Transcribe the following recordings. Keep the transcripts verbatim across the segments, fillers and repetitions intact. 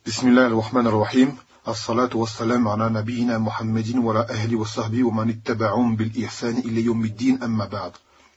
بسم الله الرحمن الرحيم الصلاة والسلام على نبينا محمد وعلى أهله وصحبه ومن اتبعهم بالإحسان إلى يوم الدين أما بعد.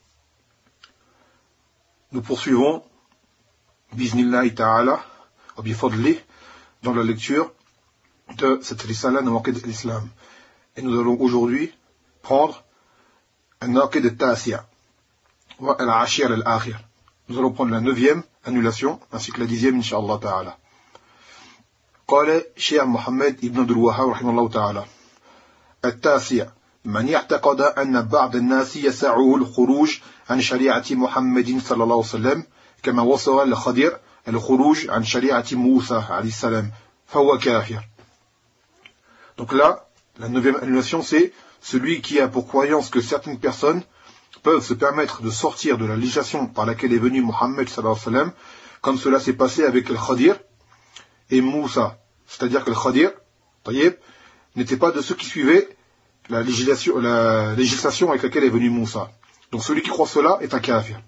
Nous poursuivons Bismillah ta'ala wa bifadlih dans la lecture de cette risala Nawaqid al-Islam. Et nous allons aujourd'hui prendre un Nawaqid al-Tasiya wa al-Ashir al-Akhir. Nous allons prendre la neuvième annulation ainsi que la dixième incha'Allah ta'ala. قال شيخ محمد ابن عبد الوهاب رحمه الله تعالى التاسع من يعتقد أن بعض الناس يسعه الخروج عن شريعة محمد صلى الله عليه وسلم كما وصف الخضر الخروج عن شريعة موسى عليه السلام فهو كافر. Donc là, la neuvième annulation, c'est celui qui a pour croyance que certaines personnes peuvent se permettre de sortir de la législation par laquelle est venu Mohammed sallallahu alayhi wa sallam, comme cela s'est passé avec le Khadir et Moussa, c'est-à-dire que le Khadir, Tayyib, n'était pas de ceux qui suivaient la législation, la législation avec laquelle est venu Moussa. Donc celui qui croit cela est un kafir.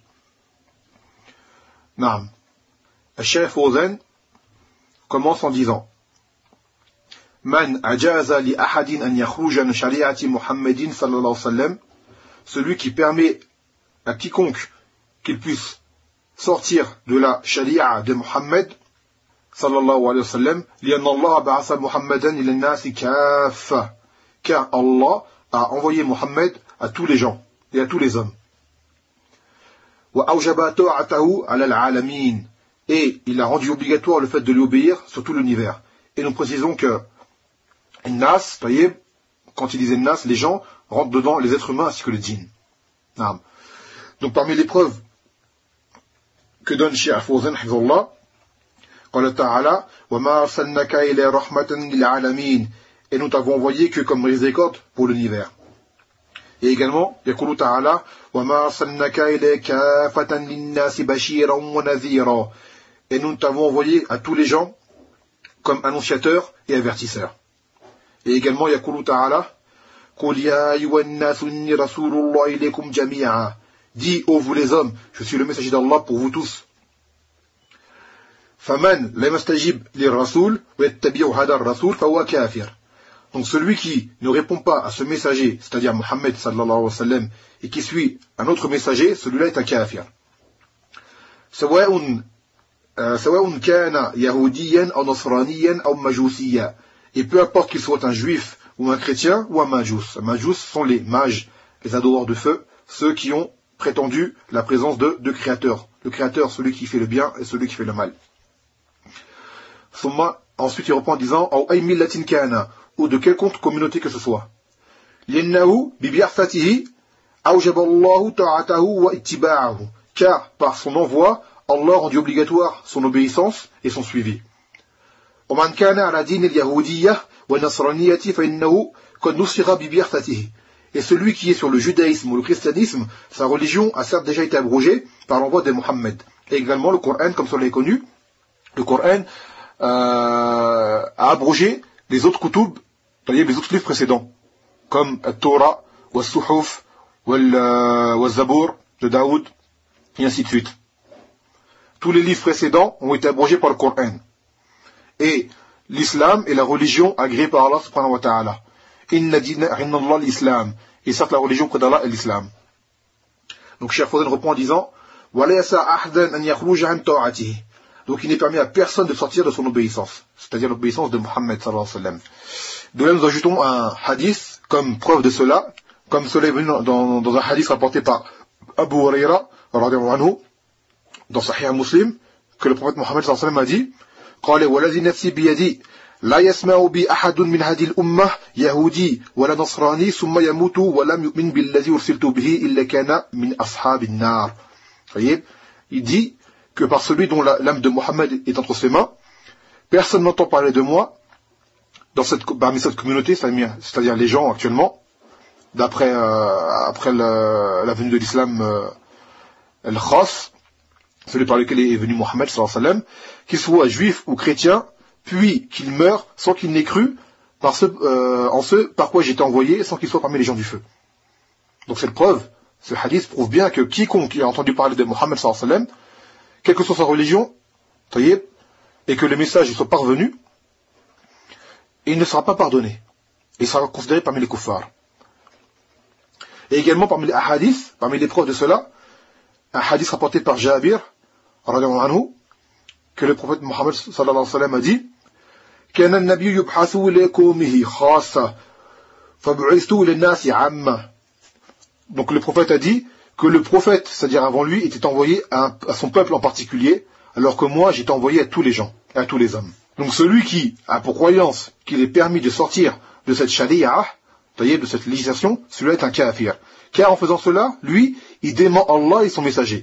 Naam. Al-Shaykh Fawzan commence en disant Man ajaza li ahadin an yakhruja min shari'ati Muhammadin sallallahu alayhi wa sallam, celui qui permet à quiconque qu'il puisse sortir de la sharia de Muhammad sallallahu alayhi wa sallam, لأن الله بعث محمدا إلى الناس كافة, car Allah a envoyé Muhammad à tous les gens et à tous les hommes. وأوجب طاعته على العالمين, et il a rendu obligatoire le fait de lui obéir sur tout l'univers. Et nous précisons que Nas, taïb, quand il disait Nas, les gens rentrent dedans les êtres humains ainsi que les djinns. Donc parmi les preuves que donne Cheikh Fawzan hafizahullah, قال تعالى وما أرسلناك إلى رحمة للعالمين, et nous t'avons envoyé que comme miséricorde pour l'univers. Et également يقول تعالى وما أرسلناك إلى كافة للناس بشيرا ونذيرا, et nous t'avons envoyé à tous les gens comme annonciateur et avertisseur. Et également يقول تعالى قل يا أيها الناس إني رسول الله إليكم جميعا, dis ô vous les hommes, je suis le messager d'Allah pour vous tous. فَمَنْ لَمْ يَسْتَجِبْ لِلرَّسُولِ وَيَتَّبِعُ هَذَا الرَّسُولِ فَهُوَ كَافِرٌ. Donc celui qui ne répond pas à ce messager, c'est-à-dire Muhammad sallallahu alayhi wa sallam, et qui suit un autre messager, celui-là est un kafir. سواء سواء كان يهوديا أو نصرانيا أو مجوسيا, et peu importe qu'il soit un juif ou un chrétien ou un majous. Un majous sont les mages, les adoreurs de feu, ceux qui ont prétendu la présence de deux créateurs. Le créateur, celui qui fait le bien, et celui qui fait le mal. Ensuite il reprend en disant ou de quelconque communauté que ce soit, car par son envoi Allah rendu obligatoire son obéissance et son suivi. Et celui qui est sur le judaïsme ou le christianisme, sa religion a certes déjà été abrogée par l'envoi de Mohammed. Et également le Coran, comme cela est connu, le Coran Euh, a abrogé les autres kutub, c'est-à-dire les autres livres précédents, comme le Torah, le Suhuf, le Zabur de Daoud, et ainsi de suite. Tous les livres précédents ont été abrogés par le Coran. Et l'islam est la religion agréée par Allah subhanahu wa ta'ala. Inna dina inna Allah l'islam. Et certes, la religion auprès d'Allah est l'islam. Donc Cheikh Fawzan reprend en disant wa la yasa ahadan an yakhruja an ta'atihi. Donc il n'est permis à personne de sortir de son obéissance, c'est-à-dire l'obéissance de Muhammad sallallahu alayhi wa sallam. De là nous ajoutons un hadith comme preuve de cela, comme cela est venu dans, dans un hadith rapporté par Abu Huraira radhiyallahu anhu dans Sahih Muslim, que le prophète Muhammad sallallahu alayhi wa sallam a dit قال والذي نفسي بيدي لا يسمع بي أحد من هذه الأمة يهودي ولا نصراني ثم يموت ولم يؤمن بالذي أرسلت به إلا كان من أصحاب النار. Il dit que par celui dont l'âme de Mohammed est entre ses mains, personne n'entend parler de moi dans cette, parmi cette communauté, c'est-à-dire les gens actuellement, d'après euh, après le, la venue de l'islam, euh, le khas, celui par lequel est venu Mohammed sallallahu alayhi wa sallam, qu'il soit juif ou chrétien, puis qu'il meure sans qu'il n'ait cru par ce, euh, en ce par quoi j'ai été envoyé, sans qu'il soit parmi les gens du feu. Donc cette preuve, ce hadith prouve bien que quiconque a entendu parler de Mohammed sallallahu alayhi wa sallam, quelle que soit sa religion, et que le message soit parvenu, et il ne sera pas pardonné. Il sera considéré parmi les kuffars. Et également parmi les hadiths, parmi les preuves de cela, un hadith rapporté par Jabir, radiyallahu anhu, que le prophète Mohammed sallallahu alayhi wa sallam a dit, كان النبي يبحث لقومه خاصة فبعثت للناس عامة. Donc le prophète a dit que le prophète, c'est-à-dire avant lui, était envoyé à, à son peuple en particulier, alors que moi j'étais envoyé à tous les gens, à tous les hommes. Donc celui qui a pour croyance qu'il est permis de sortir de cette shari'a, de cette législation, celui-là est un kafir. Car en faisant cela, lui, il dément Allah et son messager.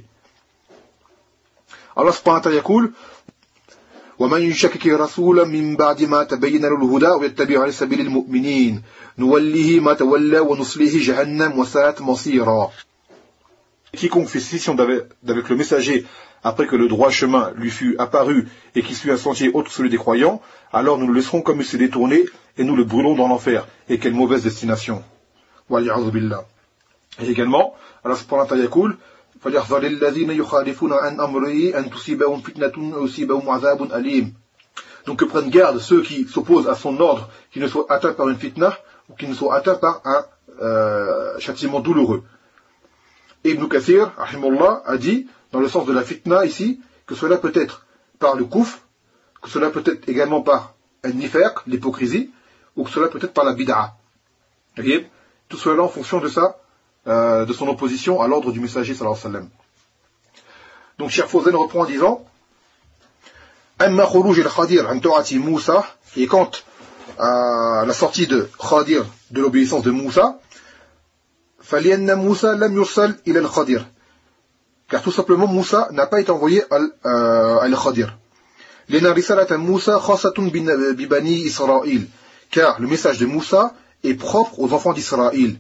Allah subhanahu wa ta'ala yaqul وَمَنْ يُشَكِّكِ رَسُولًا مِنْ بَعْدِ مَا تَبَيَّنَ له الْهُدَى وَيَتَّبِعْ غَيْرَ سَبِيلِ الْمُؤْمِنِينَ نُوَلِّهِ مَا تَوَلَّى وَنُصْلِهِ جَهَنَّمَ وَسَاءَتْ مَصِيرًا. Quiconque fait scission d'avec le messager après que le droit chemin lui fut apparu et qu'il suit un sentier autre que celui des croyants, alors nous le laisserons comme il s'est détourné et nous le brûlons dans l'enfer. Et quelle mauvaise destination. وَالْعِيَاذُ بِاللَّهِ. Et également, Allah subhanahu wa ta'ala yaqul فَلْيَحْذَرِ الَّذِينَ يُخَالِفُونَ عَنْ أَمْرِهِ أَنْ تُصِيبَهُمْ فِتْنَةٌ أَوْ يُصِيبَهُمْ عَذَابٌ أَلِيمٌ. Donc que prennent garde ceux qui s'opposent à son ordre, qui ne soient atteints par une fitna ou qui ne soient atteints par un euh, châtiment douloureux. Et Ibn Kathir, rahimahullah, a dit, dans le sens de la fitna ici, que cela peut être par le kouf, que cela peut être également par un nifaq, l'hypocrisie, ou que cela peut être par la bid'a. Et tout cela en fonction de ça, euh, de son opposition à l'ordre du messager sallallahu alayhi wa sallam. Donc Cheikh Fawzan reprend en disant Amma khuruj al-Khadir an ta'ati Moussa, et quant à la sortie de Khadir de l'obéissance de Moussa, فَلِيَنَّ مُوسَى لَمْ يُرْسَلْ إِلَى الْخَدِرِ, car tout simplement Moussa n'a pas été envoyé à al-Khadir. لِنَا رِسَالَةَ مُوسَى خَاصَةٌ بِبَنِي إِسْرَائِيل, car le message de Moussa est propre aux enfants d'Israël.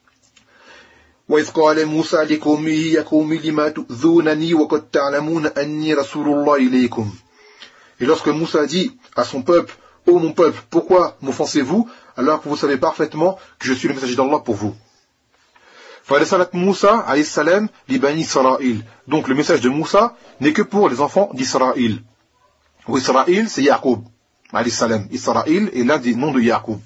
وَإِذْ قَالَ مُوسَى لِقَوْمِهِ يَا قَوْمِ لِمَ تُؤْذُونَنِي وَقَدْ تَعْلَمُونَ أَنِّي رَسُولُ اللَّهِ إِلَيْكُمْ. Et lorsque Moussa dit à son peuple, ô mon peuple, pourquoi m'offensez-vous alors que vous savez parfaitement que je suis le messager d'Allah pour vous. فَرِسَالَةَ مُوسَى alayhi salam li bani Israël. Donc le message de Moussa n'est que pour les enfants d'Israël. Ou Israël, c'est Yaqub alayhi salam. Israël est l'un des noms de Yaqub.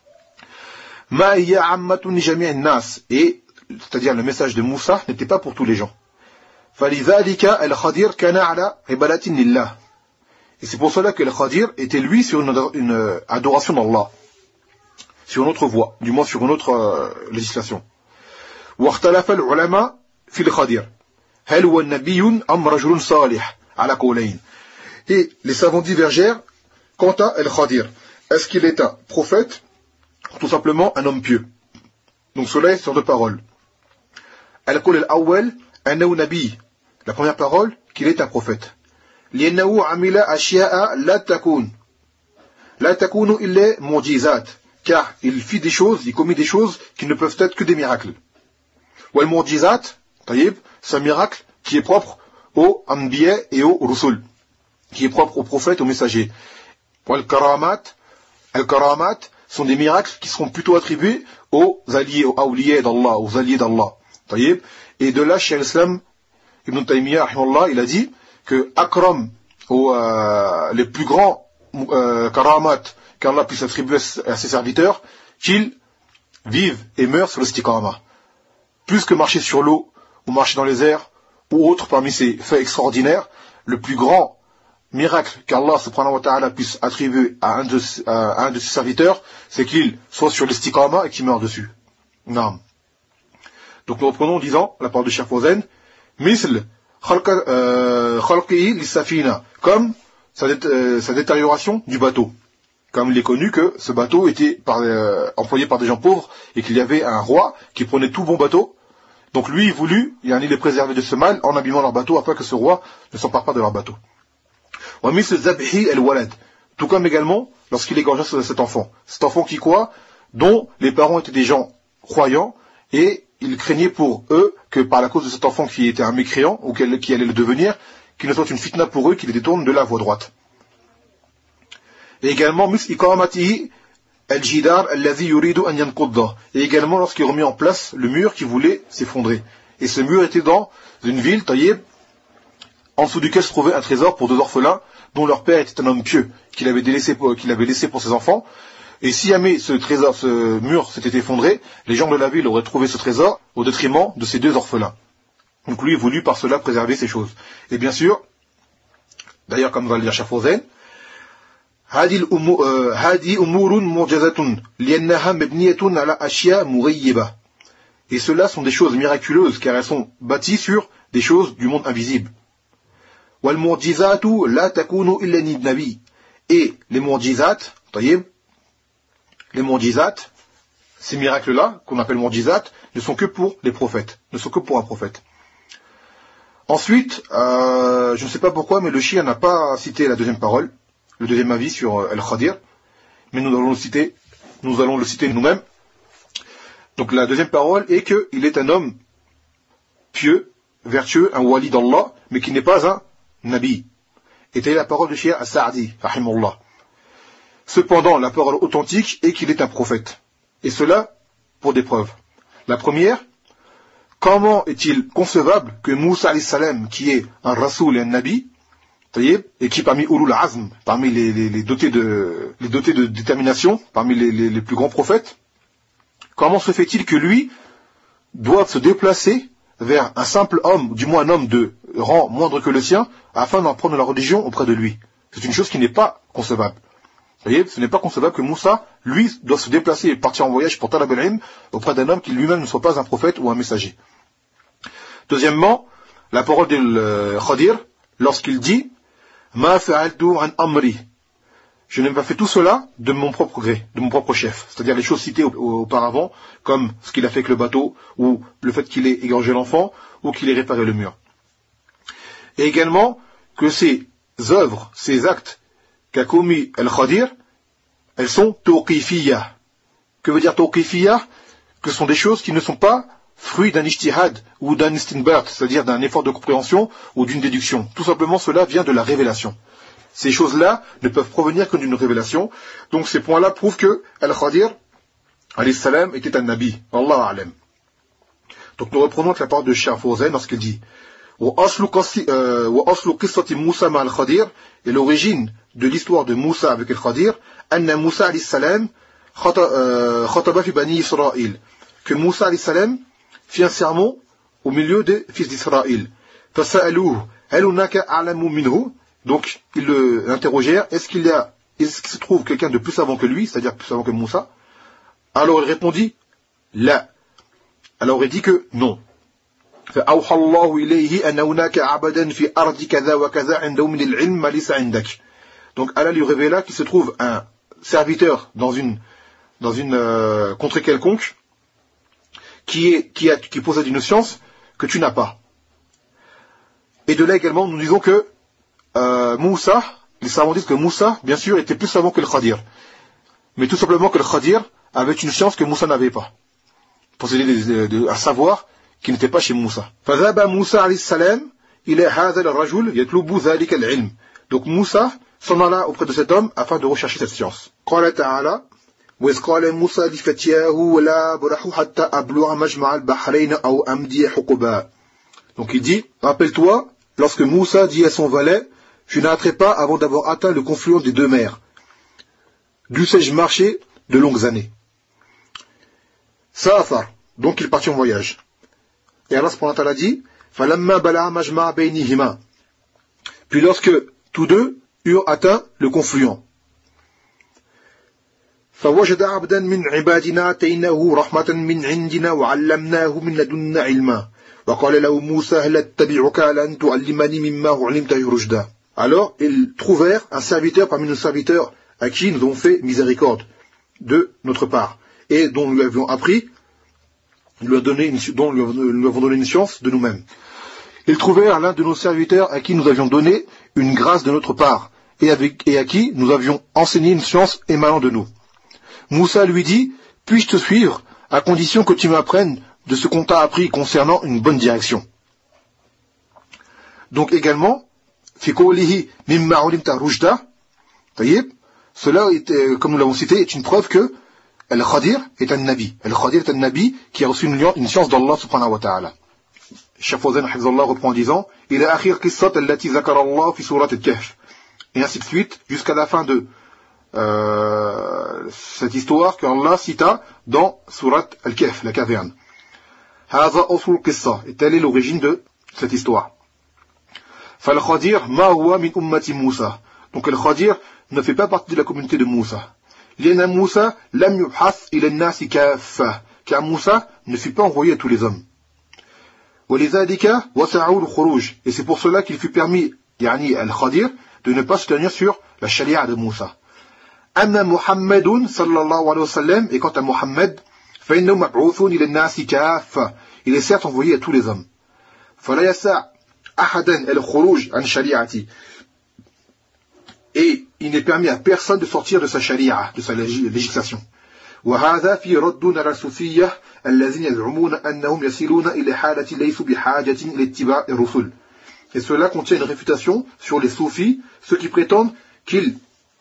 مَا هِيَ عَمَّةٌ لِجَمِيعِ النَّاسِ, et c'est-à-dire le message de Moussa n'était pas pour tous les gens. فَلِذَلِكَ الْخَدِيرُ كَانَ عَلَى عِبَادَةٍ لِلَّهِ. Et c'est pour cela que le Khadir était lui sur une, une adoration d'Allah, sur une autre voie, du moins sur une autre euh, législation. واختلف العلماء في الخضر هل هو نبي أم رجل صالح على قولين. Et les savants divergèrent quant à El-Khadir. Est-ce qu'il est un prophète ou tout simplement un homme pieux? Donc cela est sur deux paroles. Al-Qawl al-Awwal annahu nabi. La première parole, qu'il est un prophète. لأنه عمل أشياء لا تكون لا تكون إلا معجزات, car il fit des choses, il commit des choses qui ne peuvent être que des miracles. والمعجزات, طيب, c'est un miracle qui est propre aux Anbiya et aux Rusul, qui est propre aux prophètes, aux messagers. والكرامات, الكرامات sont des miracles qui seront plutôt attribués aux alliés, aux awliya d'Allah, aux alliés d'Allah. طيب, et de là, Cheikh l'Islam Ibn Taymiyyah, rahimahullah, il a dit que Akram, ou euh, les plus grands euh, karamat qu'Allah puisse attribuer à ses serviteurs, qu'ils vivent et meurent sur le istiqama. Plus que marcher sur l'eau, ou marcher dans les airs, ou autre parmi ces faits extraordinaires, le plus grand miracle qu'Allah subhanahu wa ta'ala puisse attribuer à un de, à un de ses serviteurs, c'est qu'il soit sur l'istiqama et qu'il meure dessus. Non. Donc nous reprenons en disant, la parole de Cheikh Fawzan, misl khalqihi lis-safina, comme sa, dé, euh, sa détérioration du bateau. Comme il est connu que ce bateau était par, euh, employé par des gens pauvres et qu'il y avait un roi qui prenait tout bon bateau. Donc lui, il voulut, il en est les préserver de ce mal en abîmant leur bateau afin que ce roi ne s'empare pas de leur bateau. Wa misl zabhi al-walad, tout comme également lorsqu'il égorgea cet enfant. Cet enfant qui quoi, dont les parents étaient des gens croyants et il craignait pour eux que par la cause de cet enfant qui était un mécréant ou qui allait le devenir, qu'il ne soit une fitna pour eux, qu'il les détourne de la voie droite. Et également, et également lorsqu'il remet en place le mur qui voulait s'effondrer. Et ce mur était dans une ville, Taïeb, en dessous duquel se trouvait un trésor pour deux orphelins, dont leur père était un homme pieux, qu'il avait, délaissé pour, qu'il avait laissé pour ses enfants. Et si jamais ce trésor, ce mur s'était effondré, les gens de la ville auraient trouvé ce trésor au détriment de ces deux orphelins. Donc lui voulut par cela préserver ces choses. Et bien sûr, d'ailleurs comme va le dire Shafrozen, هذه أمور معجزة لأنها مبنية على أشياء مغيبة. Et cela sont des choses miraculeuses car elles sont bâties sur des choses du monde invisible. والمعجزات لا تكون إلا للنبي. Et les mu'jizat, les mu'jizat, ces miracles-là, qu'on appelle mu'jizat, ne sont que pour les prophètes, ne sont que pour un prophète. Ensuite, euh, je ne sais pas pourquoi, mais le Shia n'a pas cité la deuxième parole, le deuxième avis sur euh, Al-Khadir, mais nous allons le citer, nous allons le citer nous-mêmes. Donc la deuxième parole est qu'il est un homme pieux, vertueux, un wali d'Allah, mais qui n'est pas un nabi. Et telle est la parole de Shia As-Sa'di, rahimahullah. Cependant, la parole authentique est qu'il est un prophète. Et cela pour des preuves. La première, comment est-il concevable que Moussa alayhi salam, qui est un rasoul et un nabi, et qui parmi Ulul Azm, parmi les, les, les, dotés de, les dotés de détermination, parmi les, les, les plus grands prophètes, comment se fait-il que lui doive se déplacer vers un simple homme, du moins un homme de rang moindre que le sien, afin d'en prendre la religion auprès de lui? C'est une chose qui n'est pas concevable. Vous voyez, ce n'est pas concevable que Moussa, lui, doit se déplacer et partir en voyage pour Talab al-Ilm auprès d'un homme qui lui-même ne soit pas un prophète ou un messager. Deuxièmement, la parole de Khadir, lorsqu'il dit « Ma fa'altu an amri » je n'ai pas fait tout cela de mon propre gré, de mon propre chef. C'est-à-dire les choses citées auparavant, comme ce qu'il a fait avec le bateau, ou le fait qu'il ait égorgé l'enfant, ou qu'il ait réparé le mur. Et également que ces œuvres, ces actes qu'a commis Al-Khadir, elles sont tawqifiyya. Que veut dire tawqifiyya? Que ce sont des choses qui ne sont pas fruits d'un ijtihad ou d'un istinbat, c'est-à-dire d'un effort de compréhension ou d'une déduction. Tout simplement, cela vient de la révélation. Ces choses-là ne peuvent provenir que d'une révélation. Donc ces points-là prouvent que Al-Khadir, alayhi salam, était un nabi. Wallahu a'lam. Donc nous reprenons la parole de Cheikh Fawzan lorsqu'il dit وَأَصْلُ قِصَّةِ مُوسَى مَعَ الْخَدِيرِ. Et l'origine de l'histoire de Moussa avec Al-Khadir, أَنَّ مُوسَى alayhi salam خَطَبَ فِي بَنِي إِسْرَائِيل. Que Moussa alayhi salam fit un sermon au milieu des fils d'Israël. فَسَأَلُوهُ هَلْ هُنَاكَ أَعْلَمُ مِنْهُ. Donc, ils l'interrogèrent, est-ce qu'il y a, est-ce qu'il se trouve quelqu'un de plus savant que lui, c'est-à-dire plus savant que Moussa? Alors il répondit, la. Alors il dit que non. فأوحى الله إليه أن هناك عبدا في أرض كذا وكذا عنده من العلم ما ليس عندك. Donc Allah lui révéla qu'il se trouve un serviteur dans une, dans une euh, contrée quelconque qui, est, qui, a, qui possède une science que tu n'as pas. Et de là également, nous disons que Euh, Moussa, les savants disent que Moussa, bien sûr, était plus savant que le Khadir. Mais tout simplement que le Khadir avait une science que Moussa n'avait pas. Possédait un savoir qui n'était pas chez Moussa. فَذَهَبَ مُوسَى عَلَيْهِ السَّلَامِ إِلَى هَذَا الرَّجُلِ يَطْلُبُ ذَلِكَ الْعِلْمِ. Donc Moussa s'en alla auprès de cet homme afin de rechercher cette science. قال تعالى وَإِذْ قَالَ مُوسَى لِفَتْيَاهُ وَلَا أَبْرَحُ حَتَّى أَبْلُغَ مَجْمَعَ الْبَحْرَيْنِ أَوْ أَمْضِيَ حُقُبًا. Donc il dit, rappelle-toi, lorsque Moussa dit à son valet, je n'arrêterai pas avant d'avoir atteint le confluent des deux mers. Dussé-je marcher de longues années. Safar, donc il partit en voyage. Et Allah subhanahu wa ta'ala dit, فَلَمَّا بَلَعَ مَجْمَعَ بَيْنِهِمَا. Puis lorsque tous deux eurent atteint le confluent. فَوَجَدَ عَبْدًا مِنْ عِبَادِنَا آتَيْنَاهُ رَحْمَةً مِنْ عِنْدِنَا وَعَلَّمْنَاهُ مِنْ لَدُنَّا عِلْمًا وَقَالَ لَهُ مُوسَى هَلْ أَتَّبِعُكَ عَلَى أَنْ تُعَلِّمَنِي مِمَّا عُلِّمْتَ رُشْدًا. Alors, ils trouvèrent un serviteur parmi nos serviteurs à qui nous avons fait miséricorde de notre part et dont nous lui avions appris, nous lui avons donné une, dont nous lui avons donné une science de nous-mêmes. Ils trouvèrent l'un de nos serviteurs à qui nous avions donné une grâce de notre part et, avec, et à qui nous avions enseigné une science émanant de nous. Moussa lui dit, puis-je te suivre à condition que tu m'apprennes de ce qu'on t'a appris concernant une bonne direction. Donc également, cela, est, comme nous l'avons cité, est une preuve que Al-Khadir est un nabi. Al-Khadir est un nabi qui a reçu une, une science d'Allah subhanahu wa ta'ala. Cheikh Fawzan hafizallah reprend en disant ila akhir qissat allati zakara Allah fi surat al-Kahf. Et ainsi de suite, jusqu'à la fin de, euh, euh, cette histoire qu'Allah cita dans Surat Al-Kahf, la caverne. Haza usul qissa, et telle est l'origine de cette histoire. Fal-Khadir ma huwa min ummati Moussa. Donc Al-Khadir ne fait pas partie de la communauté de Moussa. Liana Moussa lam yubhath ila an-nas kaffa, car Moussa ne fut pas envoyé à tous les hommes. Walidhalika wasa'u al-khuruj, et c'est pour cela qu'il fut permis, yani Al-Khadir, de ne pas se tenir sur la charia de Moussa. Anna Muhammadun sallallahu alayhi wa sallam, et quant à Muhammad, fa innahu mab'uthun ila an-nas kaffa, il est certes envoyé à tous les hommes. Fala yasa' ahadan al-khuruj an shari'ati, et il n'est permis à personne de sortir de sa sharia, de sa législation. وهذا في رد على الصوفية الذين يزعمون أنهم يصلون إلى حالة ليسوا بحاجة إلى اتباع الرسل. Et cela contient une réfutation sur les soufis, ceux qui prétendent qu'ils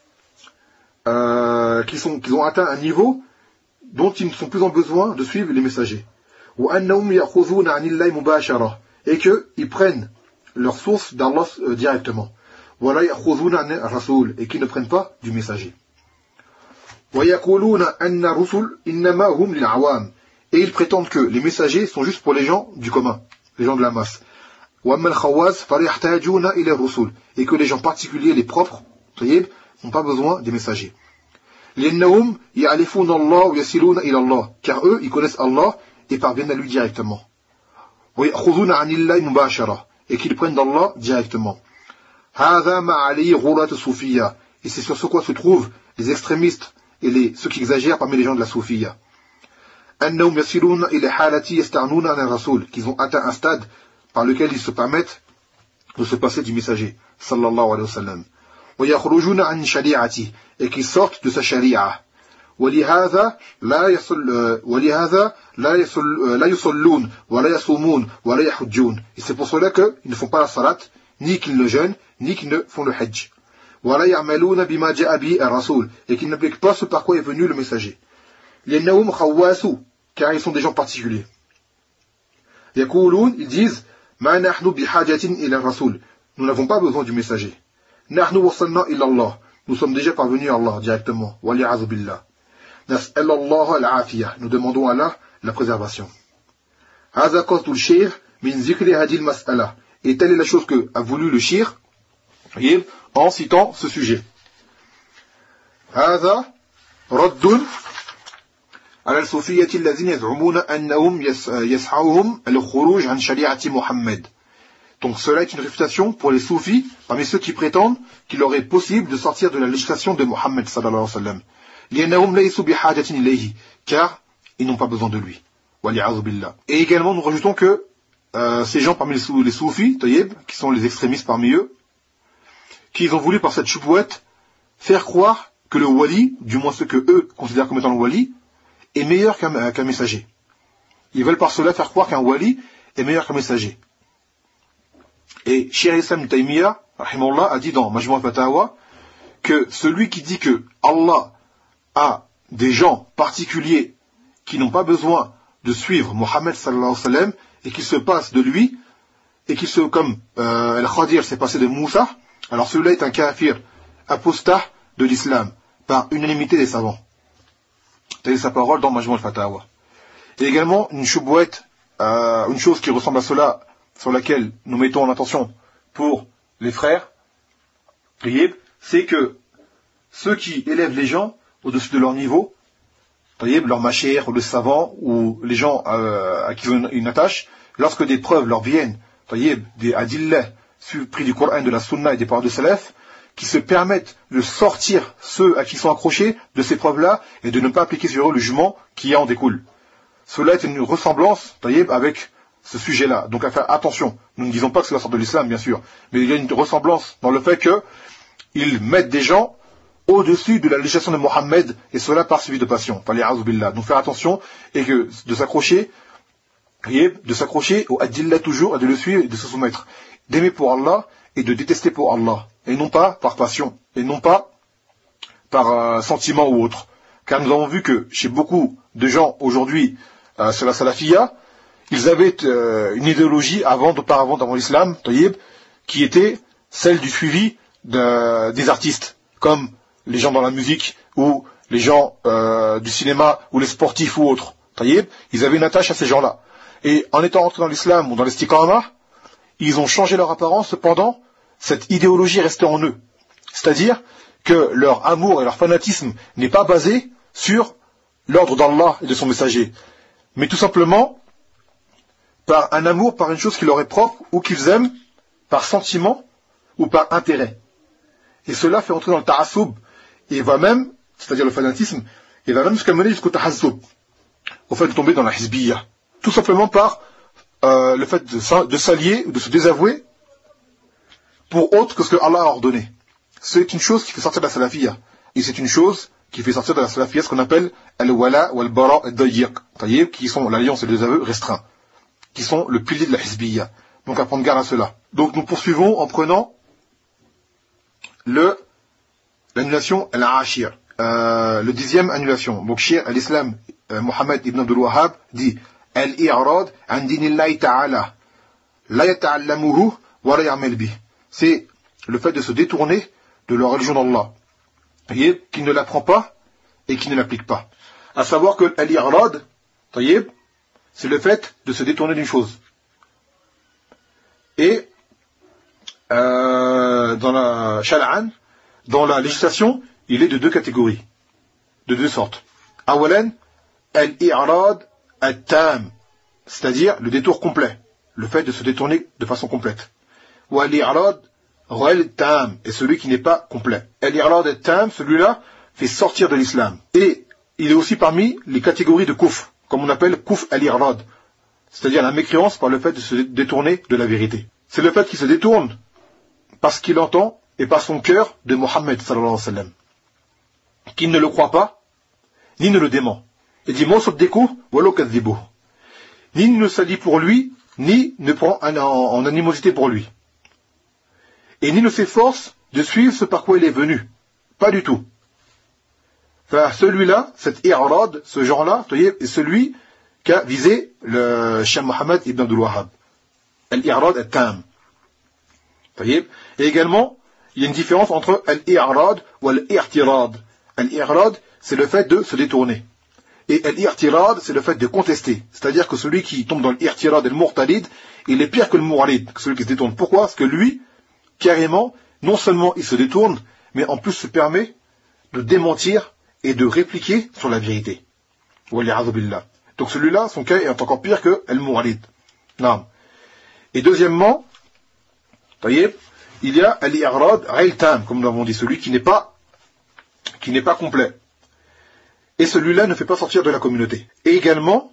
euh, qu'ils sont qu'ils ont atteint un niveau dont ils ne sont plus en besoin de suivre les messagers. وأنهم يأخذون عن الله مباشرة, et qu'ils prennent leur source d'Allah euh, directement. ولا يأخذون عن الرسول, et qu'ils ne prennent pas du messager. وَيَقُولُونَ أَنَّ الرُّسُلَ إِنَّمَا هُمْ لِلْعَوَامِ, et ils prétendent que les messagers sont juste pour les gens du commun, les gens de la masse. وَأَمَّا الْخَوَّاسِ فَلَيَحْتَاجُونَ إِلَى الرُّسُلِ, et que les gens particuliers, les propres, n'ont pas besoin des messagers. لِأَنَّهُمْ يَعْرِفُونَ اللَّهَ وَيَصِلُونَ إِلَى اللَّهِ, car eux, ils connaissent Allah et parviennent à lui directement. وَيَأْخُذُونَ عَنِ اللَّهِ مُبَاشَرَةً, et qu'ils prennent d'Allah directement. هَذَا مَا عَلَيْهِ غُلَاةُ الصُّوفِيَّةِ, et c'est sur ce quoi se trouvent les extrémistes et les, ceux qui exagèrent parmi les gens de la soufiyya. أنهم يصلون إلى حالة يستغنون عن الرسول, qu'ils ont atteint un stade par lequel ils se permettent de se passer du messager sallallahu alayhi wa sallam. ويخرجون عن شريعته, et qu'ils sortent de sa sharia. ولهذا لا يصل ولهذا لا يصل لا يصلون ولا يصومون ولا يحجون, et c'est pour cela qu'ils ne font pas la salat, ni qu'ils ne jeûnent, ni qu'ils ne font le hajj. ولا يعملون بما جاء به الرسول, et qu'ils n'appliquent pas ce par quoi est venu le messager. لأنهم خواص, car ils sont des gens particuliers. يقولون, ils disent ما نحن بحاجة إلى الرسول, nous n'avons pas besoin du messager. نحن وصلنا إلى الله, nous sommes déjà parvenus à Allah directement. والعياذ بالله. نسأل الله العافية, nous demandons à Allah la préservation. هذا قصد الشيخ من ذكر هذه المسألة, et telle est la chose que a voulu le cheikh en citant ce sujet. هذا رد على الصوفية الذين يزعمون أنهم يسعهم الخروج عن شريعة محمد. Donc cela est une réfutation pour les soufis parmi ceux qui prétendent qu'il leur est possible de sortir de la législation de Mohammed sallallahu alayhi wa sallam. لأنهم ليسوا بحاجة إليه, car ils n'ont pas besoin de lui. والعياذ بالله. Et également nous rajoutons que euh, ces gens parmi les, sou les soufis, taïeb, qui sont les extrémistes parmi eux, qu'ils ont voulu par cette choubouette faire croire que le wali, du moins ce que eux considèrent comme étant le wali, est meilleur qu'un qu'un messager. Ils veulent par cela faire croire qu'un wali est meilleur qu'un messager. Et Cheikh Islam Taymiyyah, rahimahullah, a dit dans Majmu' al-Fatawa que celui qui dit que Allah a des gens particuliers qui n'ont pas besoin de suivre Mohammed sallallahu alayhi wa sallam et qui se passent de lui, et qui se, comme euh, Al-Khadir s'est passé de Moussa, alors celui-là est un kafir, apostat de l'islam, par unanimité des savants. Telle est sa parole dans Majmu' al-Fatawa. Et également, une choubouette, euh, une chose qui ressemble à cela, sur laquelle nous mettons en attention pour les frères, c'est que ceux qui élèvent les gens au-dessus de leur niveau, leur machère, ou le savant, ou les gens euh, à qui ils ont une, une attache, lorsque des preuves leur viennent, des adillah, pris du Coran, de la Sunna et des paroles de Salaf, qui se permettent de sortir ceux à qui ils sont accrochés de ces preuves-là et de ne pas appliquer sur eux le jugement qui en découle. Cela est une ressemblance avec ce sujet-là. Donc à faire attention. Nous ne disons pas que c'est la sorte de l'islam, bien sûr, mais il y a une ressemblance dans le fait qu'ils mettent des gens au-dessus de la législation de Mohammed, et cela par suivi de passion. Donc faire attention et que de s'accrocher, de s'accrocher au adillah toujours, et de le suivre et de se soumettre. D'aimer pour Allah et de détester pour Allah. Et non pas par passion, et non pas par euh, sentiment ou autre. Car nous avons vu que chez beaucoup de gens aujourd'hui euh, sur la salafiyya, ils avaient euh, une idéologie avant, auparavant, avant l'islam, tayyib, qui était celle du suivi de, des artistes, comme les gens dans la musique ou les gens euh, du cinéma ou les sportifs ou autres, taïeb, ils avaient une attache à ces gens-là. Et en étant rentrés dans l'islam ou dans l'istiqamah, ils ont changé leur apparence, cependant, cette idéologie restait en eux. C'est-à-dire que leur amour et leur fanatisme n'est pas basé sur l'ordre d'Allah et de son messager, mais tout simplement par un amour, par une chose qui leur est propre ou qu'ils aiment, par sentiment ou par intérêt. Et cela fait entrer dans le ta'assoub, et va même, c'est-à-dire le fanatisme, et va même jusqu'à mener jusqu'au tahazzoub, au fait de tomber dans la hizbiyya. Tout simplement par euh, le fait de, de s'allier ou de se désavouer pour autre que ce que Allah a ordonné. C'est une chose qui fait sortir de la salafiyya. Et c'est une chose qui fait sortir de la salafiyya ce qu'on appelle al-wala ou al-bara al-dayiq, qui sont l'alliance et le désaveu restreint, qui sont le pilier de la hizbiyya. Donc à prendre garde à cela. Donc nous poursuivons en prenant le l'annulation al-ashir. Euh, le dixième annulation. Donc Cheikh al-Islam euh, Mohammed ibn Abdul Wahhab dit al-i'rad an dinillahi ta'ala la yata'allamuhu wa la ya'mal bih. C'est le fait de se détourner de la religion d'Allah, qui ne l'apprend pas et qui ne l'applique pas. À savoir que al-i'rad, c'est le fait de se détourner d'une chose. Et euh, dans la shar'an, dans la législation, il est de deux catégories, de deux sortes. Awalan, al-i'rad at-tam, c'est-à-dire le détour complet, le fait de se détourner de façon complète. Ou al-i'rad ghayr at-tam, et celui qui n'est pas complet. Al-i'rad at-tam, celui-là, fait sortir de l'islam. Et il est aussi parmi les catégories de kufr, comme on appelle kufr al-i'rad, c'est-à-dire la mécréance par le fait de se détourner de la vérité. C'est le fait qu'il se détourne parce qu'il entend et par son cœur de Mohammed sallallahu alayhi wa sallam, qu'il ne le croit pas, ni ne le dément. Il dit ni ne s'allie pour lui, ni ne prend en, en animosité pour lui. Et ni ne s'efforce de suivre ce par quoi il est venu. Pas du tout. Enfin, celui-là, cet i'rad, ce genre-là, est celui qu'a visé le Cheikh Mohammed ibn Abdul Wahhab. Al-i'rad at-tam. Et également, il y a une différence entre al-i'rad ou al-i'tirad. Al-i'rad, c'est le fait de se détourner. Et al-i'tirad, c'est le fait de contester. C'est-à-dire que celui qui tombe dans l'irtirad et le murtalid, il est pire que le mu'alid, que celui qui se détourne. Pourquoi? Parce que lui, carrément, non seulement il se détourne, mais en plus se permet de démentir et de répliquer sur la vérité. Wal'iyadhu billah. Donc celui-là, son cas est encore pire que al-mu'alid. Non. Et deuxièmement, il y a al-i'rad ghayr tam, comme nous l'avons dit, celui qui n'est pas qui n'est pas complet. Et celui-là ne fait pas sortir de la communauté. Et également,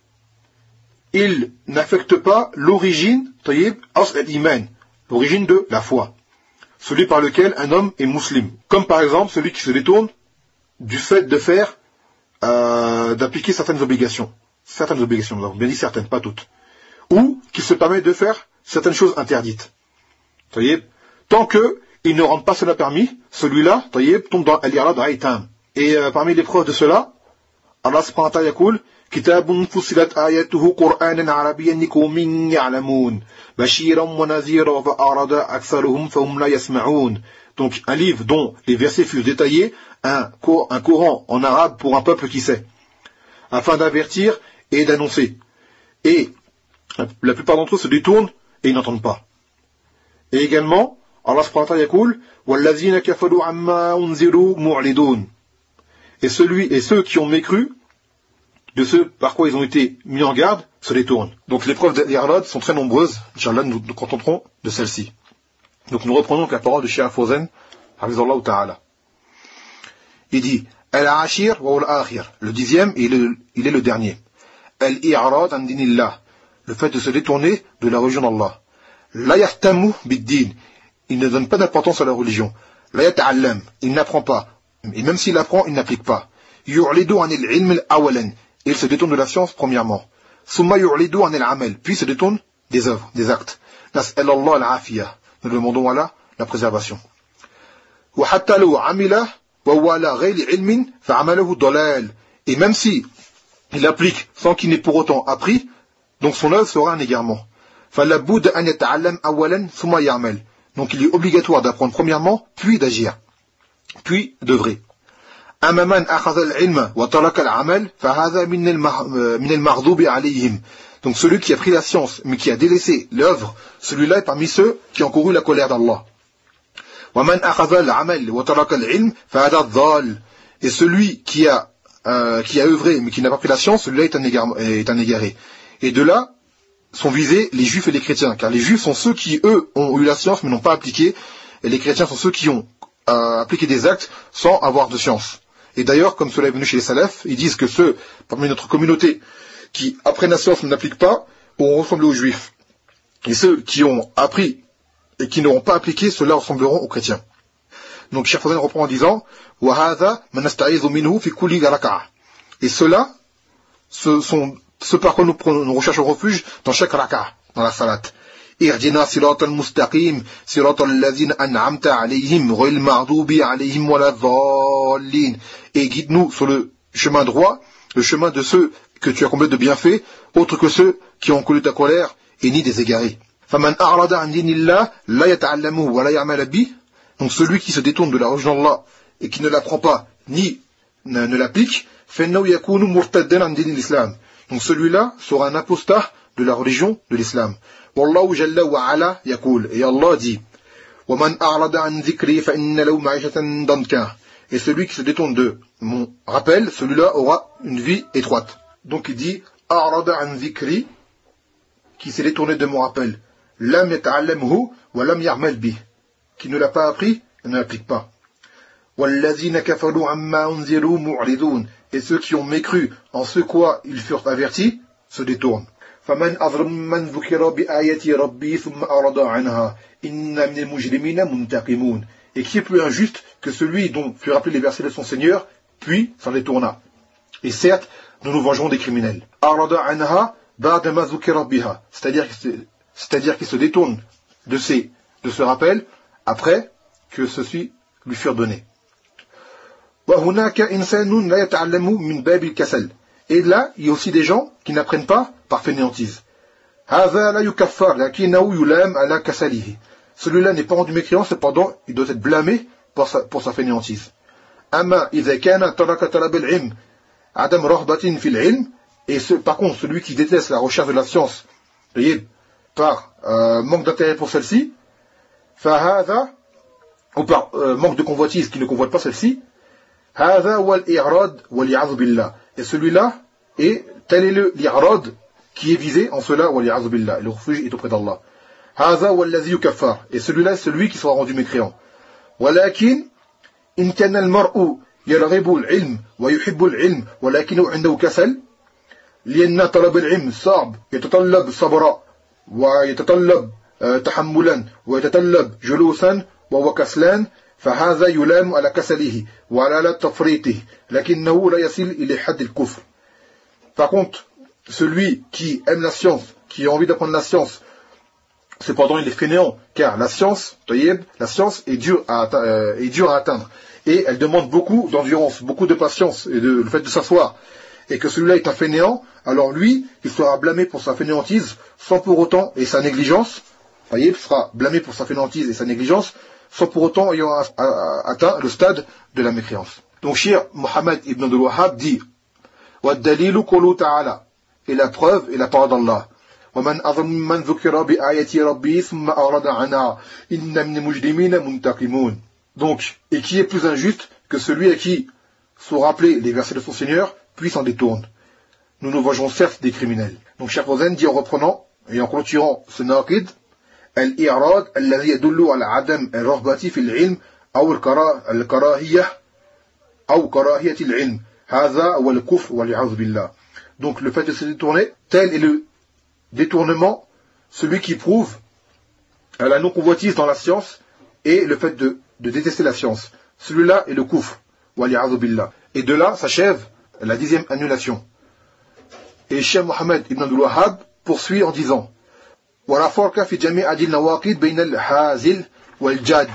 il n'affecte pas l'origine, al-iman, l'origine de la foi, celui par lequel un homme est musulman. Comme par exemple celui qui se détourne du fait de faire, euh, d'appliquer certaines obligations. Certaines obligations, nous avons bien dit certaines, pas toutes. Ou qui se permet de faire certaines choses interdites. Tant que il ne rend pas cela permis, celui-là, tombe dans al-i'rad ghayr tam. Et euh, parmi les preuves de cela, Allah subhanahu wa ta'ala yaqul kitabun fussilat ayatuhu qur'anan arabiyyan liqawmin ya'lamun bashiran wa nadhiran fa arada aktharuhum fa hum la yasma'un. Donc un livre dont les versets furent détaillés, un, un Coran en arabe pour un peuple qui sait, afin d'avertir et d'annoncer. Et la plupart d'entre eux se détournent et ils n'entendent pas. Et également, Allah subhanahu wa ta'ala yaqul wallazina kafaru amma unziru mu'ridun. Et, celui, et ceux qui ont mécru de ce par quoi ils ont été mis en garde se détournent. Donc les preuves d'Irad sont très nombreuses. Inch'Allah, nous nous contenterons de celles-ci. Donc nous reprenons la parole de Cheikh Fawzan, hafizallahu ta'ala. Il dit Al-Ashir wa al-Akhir. Le dixième, il est, il est le dernier. Al-I'rad an dinillah. Le fait de se détourner de la religion d'Allah. La yahtamu bid-din. Il ne donne pas d'importance à la religion. La yata'allam. Il n'apprend pas. Et même s'il apprend, il n'applique pas. Yu'lidu anil ilm al-awalan. Il se détourne de la science, premièrement. Summa yu'lidu anil amal. Puis se détourne des œuvres, des actes. Nas'alallah al-afiyah. Nous demandons à Allah la préservation. Wa hatta law amila wa huwa ala ghayri ilmin fa'amaluhu dalal. Et même si il applique sans qu'il n'ait pour autant appris, donc son œuvre sera un égarement. Fala budda an yata'allam awalan summa ya'mal. Donc il est obligatoire d'apprendre premièrement, puis d'agir, puis d'œuvrer. أما من أخذ العلم وترك العمل فهذا من المغضوب عليهم. Donc celui qui a pris la science mais qui a délaissé l'œuvre, celui-là est parmi ceux qui ont couru la colère d'Allah. ومن أخذ العمل وترك العلم فهذا الضال. Et celui qui a euh, qui a œuvré mais qui n'a pas pris la science, celui-là est un, égare, est un égaré. Et de là sont visés les juifs et les chrétiens, car les juifs sont ceux qui eux ont eu la science mais n'ont pas appliqué, et les chrétiens sont ceux qui ont euh, appliqué des actes sans avoir de science. Et d'ailleurs, comme cela est venu chez les salafs, ils disent que ceux parmi notre communauté qui apprennent la science mais n'appliquent pas ont ressemblé aux juifs. Et ceux qui ont appris et qui n'auront pas appliqué, ceux-là ressembleront aux chrétiens. Donc Cheikh Fawzan reprend en disant وَهَذَا مَنْ نَسْتَعِيذُ مِنْهُ فِي كُلِّ رَكَعَةٍ. Et ceux-là, ce sont ce par quoi nous, nous recherchons refuge dans chaque raka'a, dans la salat. اهدنا صراط المستقيم صراط الذين أنعمت عليهم غير المغضوب عليهم ولا الضالين. Et guide-nous sur le chemin droit, le chemin de ceux que tu as comblés de bienfaits, autres que ceux qui ont connu ta colère et ni des égarés. فمن أعرض عن دين الله لا يتعلمه ولا يعمل به. Donc celui qui se détourne de la religion d'Allah et qui ne l'apprend pas ni ne, ne l'applique, فإنه يكون مرتدا عن دين الإسلام. Donc celui-là sera un apostat de la religion de l'islam. والله جل وعلا يقول, et Allah dit ومن أعرض عن ذكري فإن له معيشة ضنكا. Et celui qui se détourne de mon rappel, celui-là aura une vie étroite. Donc il dit أعرض عن ذكري, qui s'est détourné de mon rappel, لم يتعلمه ولم يعمل به, qui ne l'a pas appris et ne l'applique pas. والذين كفروا عما أنذروا معرضون. Et ceux qui ont mécru en ce quoi ils furent avertis se détournent. فمن أظلم من ذكر بآيات ربي ثم أعرض عنها إن من المجرمين منتقمون. Et qui est plus injuste que celui dont furent rappelés les versets de son Seigneur, puis s'en détourna. Et certes, nous nous vengerons des criminels. أعرض عنها بعد ما ذكر بها. C'est-à-dire, c'est-à-dire qu'il se détourne de, ces, de ce rappel après que ceci lui furent donnés. وهناك إنسان لا يتعلم من باب الكسل. Et là, il y a aussi des gens qui n'apprennent pas par fainéantise. هذا لا يكفر لكنه يلام على كسله. Celui-là n'est pas rendu mécréant, cependant, il doit être blâmé pour sa, pour sa fainéantise. أما إذا كان ترك طلب العلم عدم رغبة في العلم. Et ce, par contre, celui qui déteste la recherche de la science, voyez, par euh, manque d'intérêt pour celle-ci, فهذا, ou par euh, manque de convoitise qui ne convoite pas celle-ci, هذا هو الإعراض والعياذ بالله. Et celui-là, et tel est le l'irad qui est visé en cela, والعياذ بالله. Le refuge est auprès d'Allah. هذا هو الذي يكفر. Et celui-là, c'est celui qui sera rendu mécréant. ولكن إن كان المرء يرغب العلم ويحب العلم ولكنه عنده كسل لأن طلب العلم صعب يتطلب صبرا ويتطلب تحملا ويتطلب جلوسا وهو كسلان فهذا يلام على كسله وعلى تفريطه لكنه لا يصل إلى حد الكفر. Par contre, celui qui aime la science, qui a envie d'apprendre la science, cependant il est fainéant, car la science, tayyib, la science est dure à, euh, est dure à atteindre, et elle demande beaucoup d'endurance, beaucoup de patience, et de, le fait de s'asseoir, et que celui-là est un fainéant, alors lui, il sera blâmé pour sa fainéantise, sans pour autant, et sa négligence, tayyib, sera blâmé pour sa fainéantise et sa négligence, sans pour autant ayant atteint le stade de la mécréance. Donc Cheikh Mohammed ibn Abdul Wahhab dit وَالدَّلِيلُ قُولُهُ تَعَالَى. Et la preuve est la parole d'Allah. وَمَنْ أَظْلَمُ مِمَّنْ ذُكِرَ بِآيَاتِ رَبِّهِ ثُمَّ أَعْرَضَ عَنْهَا إِنَّ مِنَ الْمُجْرِمِينَ مُنْتَقِمُونَ. Donc, et qui est plus injuste que celui à qui sont rappelés les versets de son Seigneur, puis s'en détourne. Nous nous vengerons certes des criminels. Donc Cheikh Fawzan dit en reprenant et en clôturant ce naqid الإعراض الذي يدل على عدم الرغبة في العلم أو الكراهية أو كراهية العلم هذا هو الكفر والعياذ بالله. Donc le fait de se détourner, tel est le détournement, celui qui prouve la non-convoitise dans la science et le fait de, de détester la science. Celui-là est le kufr والعياذ بالله. Et de là s'achève la dixième annulation. Et Cheikh Mohammed ibn Abdul Wahhab poursuit en disant ولا فرق في جميع هذه النواقض بين الحازل والجاد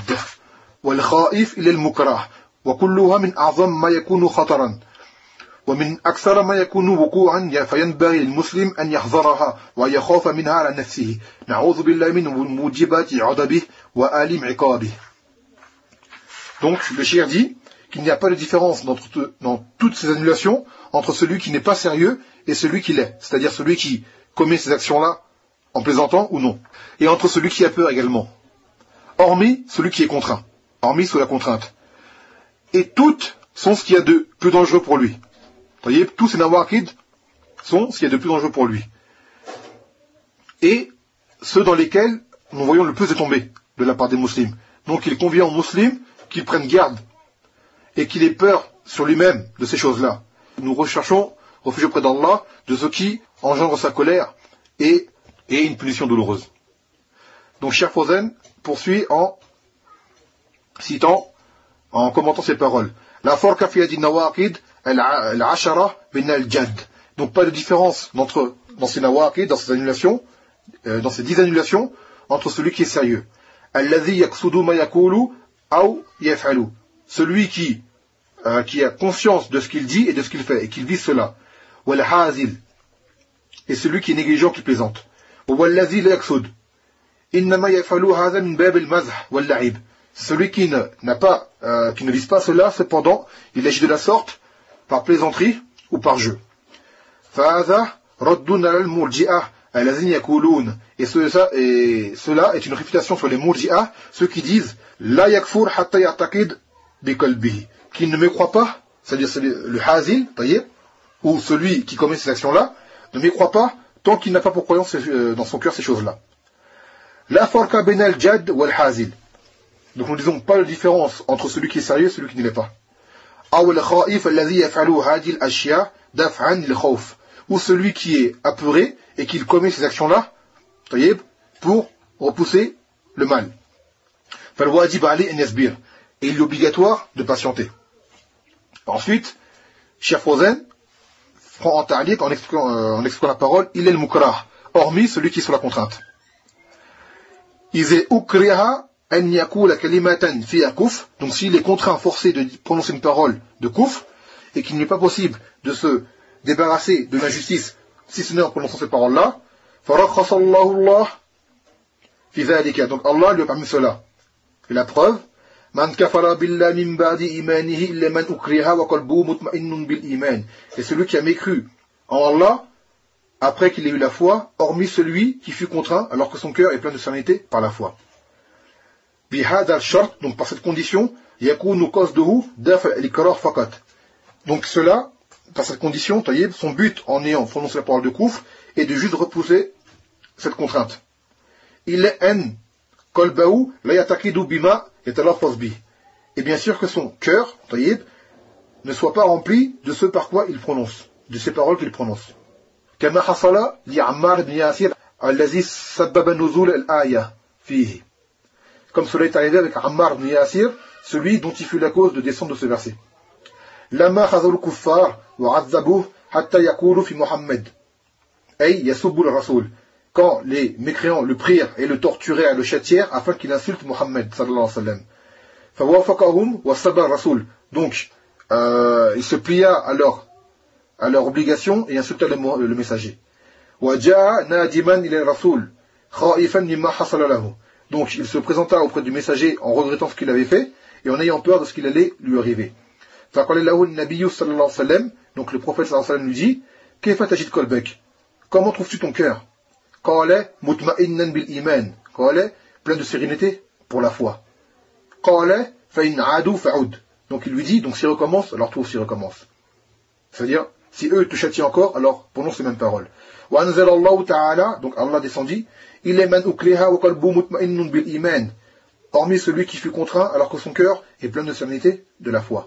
والخائف إلى المكره وكلها من أعظم ما يكون خطرا ومن أكثر ما يكون وقوعا فينبغي للمسلم أن يحذرها ويخاف منها على نفسه نعوذ بالله من موجبات غضبه وآلم عقابه. Donc le cheikh dit qu'il n'y a pas de différence dans, tout, dans toutes ces annulations entre celui qui n'est pas sérieux et celui qui l'est, c'est-à-dire celui qui commet ces actions-là en plaisantant ou non, et entre celui qui a peur également, hormis celui qui est contraint, hormis sous la contrainte. Et toutes sont ce qu'il y a de plus dangereux pour lui. Vous voyez, tous ces nawaqid sont ce qu'il y a de plus dangereux pour lui. Et ceux dans lesquels nous voyons le plus de tomber de la part des musulmans. Donc il convient aux musulmans qu'ils prennent garde et qu'il ait peur sur lui-même de ces choses-là. Nous recherchons refuge auprès d'Allah de ce qui engendre sa colère et, et une punition douloureuse. Donc Cheikh Fawzan poursuit en citant, en commentant ces paroles. La farqa fi hadi nawaqid al-ashara bin al-jad. Donc pas de différence entre, dans ces nawaqid, dans ces annulations, euh, dans ces dix annulations, entre celui qui est sérieux. Alladhi yaqsudu ma yaqulu aw yaf'alu. Celui qui, euh, qui a conscience de ce qu'il dit et de ce qu'il fait, et qu'il vise cela. Wal hazil. Et celui qui est négligent, qui plaisante. Walladhi la yaqsud. Innama yaf'alu hadha min bab al-mazh wal la'ib. Celui qui ne, n'a pas, euh, qui ne vise pas cela, cependant, il agit de la sorte, par plaisanterie ou par jeu. Fa'adha raddun al-murji'ah alladhina yaqulun. Et cela, et cela est une réfutation sur les murji'ah, ceux qui disent la yakfur hatta ya'taqid bi qalbihi, qui ne me croit pas, c'est-à-dire le hazil, ou celui qui commet ces actions-là, ne me croit pas tant qu'il n'a pas pour croyance dans son cœur ces choses-là. La farqa bain al-jad wal hazil. Donc nous disons pas de différence entre celui qui est sérieux et celui qui ne l'est pas. Ou celui qui est apeuré et qui commet ces actions-là pour repousser le mal. Et il est obligatoire de patienter. Ensuite, Cheikh Fawzan prend en ta'liq, en expliquant, euh, en expliquant la parole, il est le mukrah, hormis celui qui est sous la contrainte. Ize ukriha an yakula kalimatan fiha kufr. Donc s'il est contraint, forcé de prononcer une parole de kufr, et qu'il n'est pas possible de se débarrasser de l'injustice, si ce n'est en prononçant cette parole-là, farakhasa Allahu Allah fi dhalika. Donc Allah lui a permis cela. Et la preuve, man kafara billahi min ba'di imanihi illa man ukriha wa qalbuhu mutma'innun bil iman. Et celui qui a mécru en Allah après qu'il ait eu la foi, hormis celui qui fut contraint alors que son cœur est plein de sérénité par la foi. Bihadha al-shart, donc par cette condition, yakunu qasduhu daf' al-ikrah faqat. Donc cela, par cette condition, taïb, son but en ayant prononcé la parole de kufr est de juste repousser cette contrainte. Il est en qalbahu la yataqidu bima yatalaffaz bih. Et bien sûr que son cœur, taïb, ne soit pas rempli de ce par quoi il prononce, de ces paroles qu'il prononce. كما حصل لعمار بن ياسر الذي سبب نزول الآية فيه. Comme cela est arrivé avec Ammar ibn Yasir, celui dont il fut la cause de descendre de ce verset. لما خذوا الكفار وعذبوه حتى يقولوا في محمد أي يسبوا الرسول. Quand les mécréants le prirent et le torturaient et le châtièrent afin qu'il insulte Mohammed sallallahu alayhi wa sallam. فوافقهم وسب الرسول. Donc euh, il se plia à leur à leur obligation et insulta le, le messager. Donc il se présenta auprès du messager en regrettant ce qu'il avait fait et en ayant peur de ce qu'il allait lui arriver. Donc le prophète sallallahu alayhi wa sallam lui dit, comment trouves-tu ton cœur? Plein de sérénité pour la foi. Donc il lui dit, donc s'il recommence, alors toi aussi recommence. C'est-à-dire, si eux te châtient encore, alors prononce les mêmes paroles. Donc Allah descendit, hormis celui qui fut contraint alors que son cœur est plein de sérénité de la foi.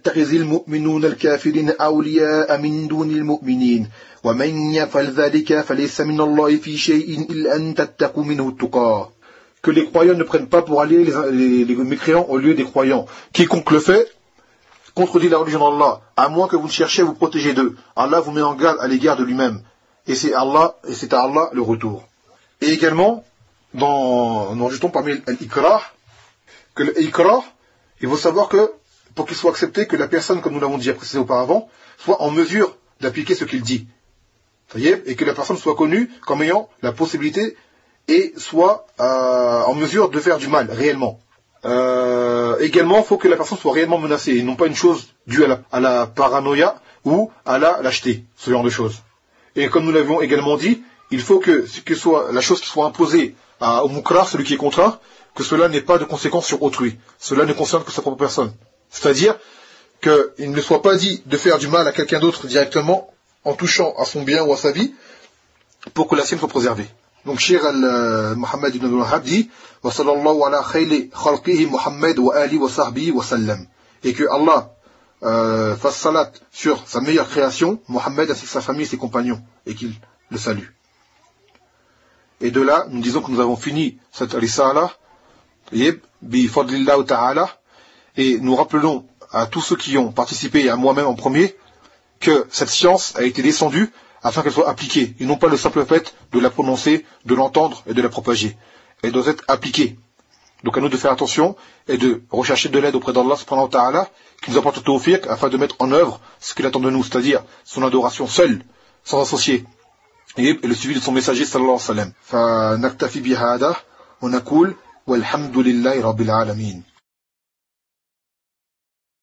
Que les croyants ne prennent pas pour alliés les, les, les mécréants au lieu des croyants. Quiconque le fait contredit la religion d'Allah, à moins que vous ne cherchiez à vous protéger d'eux. Allah vous met en garde à l'égard de lui-même. Et c'est Allah, et c'est à Allah le retour. Et également, dans, nous rajoutons parmi l'ikrah, que l'ikrah, il faut savoir que, pour qu'il soit accepté, que la personne, comme nous l'avons déjà précisé auparavant, soit en mesure d'appliquer ce qu'il dit. Et que la personne soit connue comme ayant la possibilité et soit euh, en mesure de faire du mal, réellement. euh, également, il faut que la personne soit réellement menacée et non pas une chose due à la, à la paranoïa ou à la lâcheté, ce genre de choses. Et comme nous l'avions également dit, il faut que, que soit la chose qui soit imposée à, au mukrar, celui qui est contraint, que cela n'ait pas de conséquences sur autrui. Cela ne concerne que sa propre personne. C'est-à-dire qu'il ne soit pas dit de faire du mal à quelqu'un d'autre directement en touchant à son bien ou à sa vie pour que la sienne soit préservée. Donc Cheikh al-Muhammad ibn al-Wahhab dit wa sallallahu ala khayli khalqihi Muhammad wa ali wa sahbihi wa sallam, et que Allah euh, fasse salat sur sa meilleure création, Muhammad, ainsi que sa famille et ses compagnons, et qu'il le salue. Et de là, nous disons que nous avons fini cette risala bi fadlillah ta'ala, et nous rappelons à tous ceux qui ont participé, et à moi-même en premier, que cette science a été descendue afin qu'elle soit appliquée, et non pas le simple fait de la prononcer, de l'entendre et de la propager. Elle doit être appliquée. Donc à nous de faire attention et de rechercher de l'aide auprès d'Allah subhanahu wa ta'ala, qui nous apporte le tawfiq afin de mettre en œuvre ce qu'il attend de nous, c'est-à-dire son adoration seule, sans associer, et le suivi de son messager sallallahu alayhi wa sallam. Fa naktafi bihada wa nakul walhamdulillahi rabbil alamin.